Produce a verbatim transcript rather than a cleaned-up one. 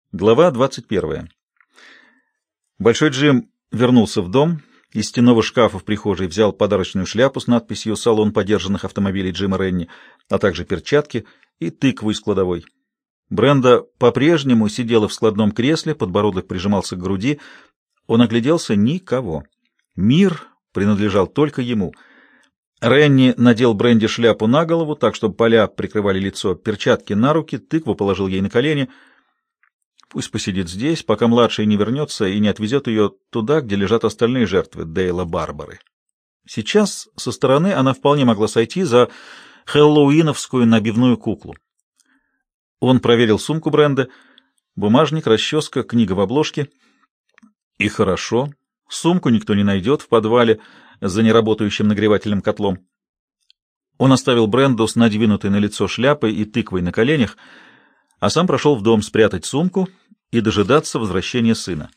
Глава двадцать первая. Большой Джим вернулся в дом. Из стенного шкафа в прихожей взял подарочную шляпу с надписью «Салон подержанных автомобилей Джима Ренни», а также перчатки и тыкву из кладовой. Бренда по-прежнему сидела в складном кресле, подбородок прижимался к груди. Он огляделся — никого. Мир принадлежал только ему. Ренни надел Бренди шляпу на голову, так, чтобы поля прикрывали лицо, перчатки на руки, тыкву положил ей на колени. Пусть посидит здесь, пока младший не вернется и не отвезет ее туда, где лежат остальные жертвы Дейла Барбары. Сейчас со стороны она вполне могла сойти за хэллоуиновскую набивную куклу. Он проверил сумку Бренды, бумажник, расческа, книга в обложке. И хорошо, сумку никто не найдет в подвале за неработающим нагревательным котлом. Он оставил Бренду с надвинутой на лицо шляпой и тыквой на коленях, а сам прошел в дом спрятать сумку и дожидаться возвращения сына.